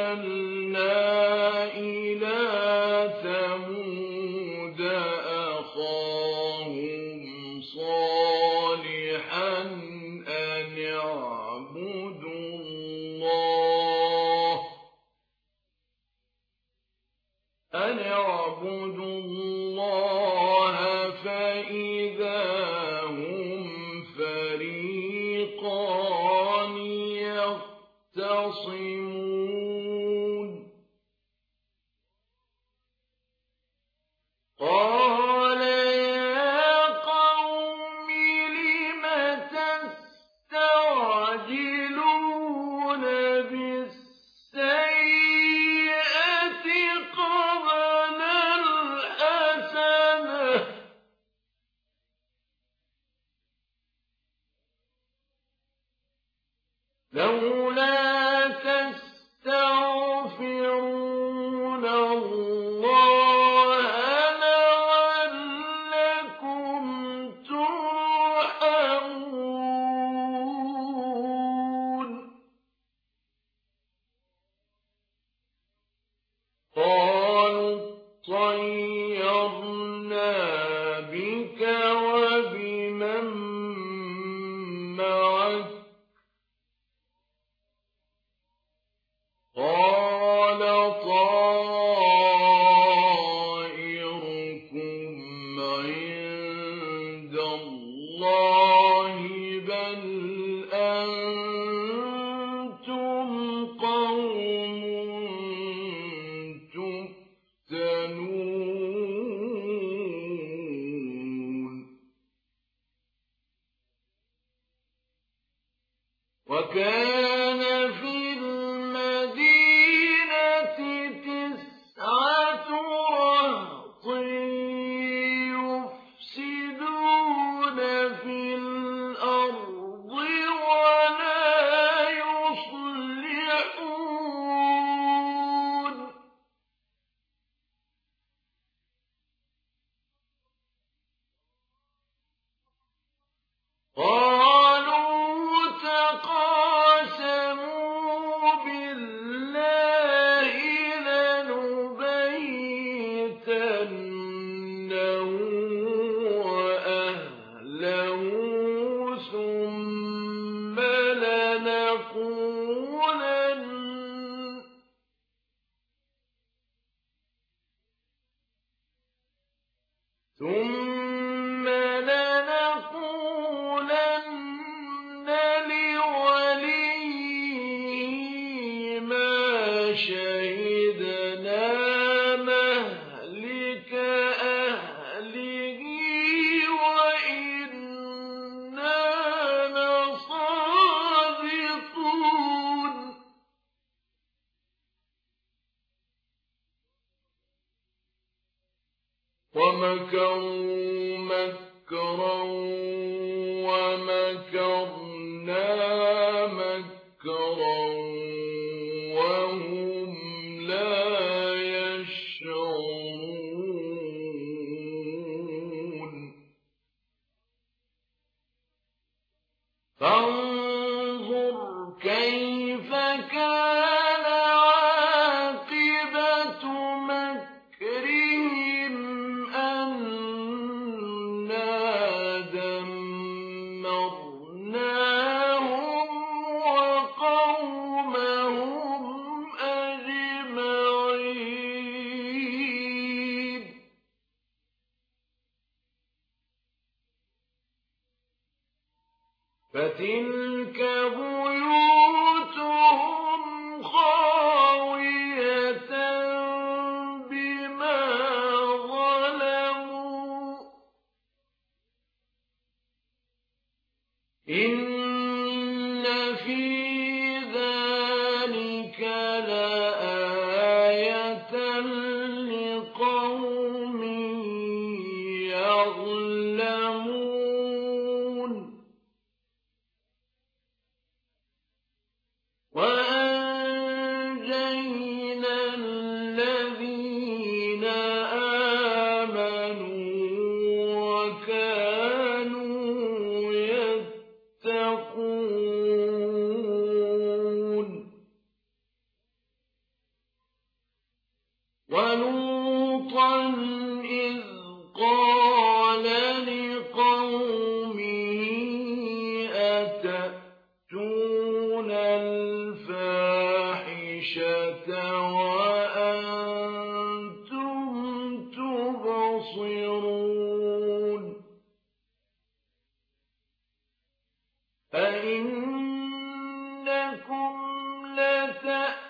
أَرْسَلْنَا إِلَىٰ ثَمُودَ أَخَاهُمْ صَالِحًا أَنِ اعْبُدُوا اللَّهَ فَإِذَا هُمْ فَرِيقَانِ يَخْتَصِمُونَ قَالَ يَا قَوْمِ لِمَ تَسْتَعْجِلُونَ بِالسَّيِّئَةِ قَبْلَ الْحَسَنَةِ ۖ لَوْلَا تَسْتَغْفِرُونَ اللَّهَ لَعَلَّكُمْ تُرْحَمُونَ قَالُوا اطَّيَّرْنَا بِكَ وَبِمَن مَّعَكَ ۚ قَالَ طَائِرُكُمْ عِندَ اللَّهِ ۖ بَلْ أَنتُمْ قَوْمٌ تُفْتَنُونَ وَكَانَ فِي الْمَدِينَةِ 9 رَهْطٍ يُفْسِدُونَ فِي الْأَرْضِ وَلَا يُصْلِحُونَ قَالُوا تَقَاسَمُوا بِاللَّهِ لَنُبَيِّتَنَّهُ وَأَهْلَهُ ثُمَّ لَنَقُولَنَّ لِوَلِيِّهِ مَا شَهِدْنَا مَهْلِكَ أَهْلِهِ وَإِنَّا لَصَادِقُونَ وَمَكَرُوا مَكْرًا وَمَكَرْنَا مَكْرًا وَهُمْ لَا يَشْعُرُونَ فَانظُرْ كَيْفَ كَانَ عَاقِبَةُ مَكْرِهِمْ أَنَّا دَمَّرْنَاهُمْ وَقَوْمَهُمْ أَجْمَعِينَ فَتِلْكَ بُيُوتُهُمْ خَاوِيَةً بِمَا ظَلَمُوا ۗ إِنَّ فِي ذَلِكَ لَآيَةً لِّقَوْمٍ يَعْلَمُونَ لتأتي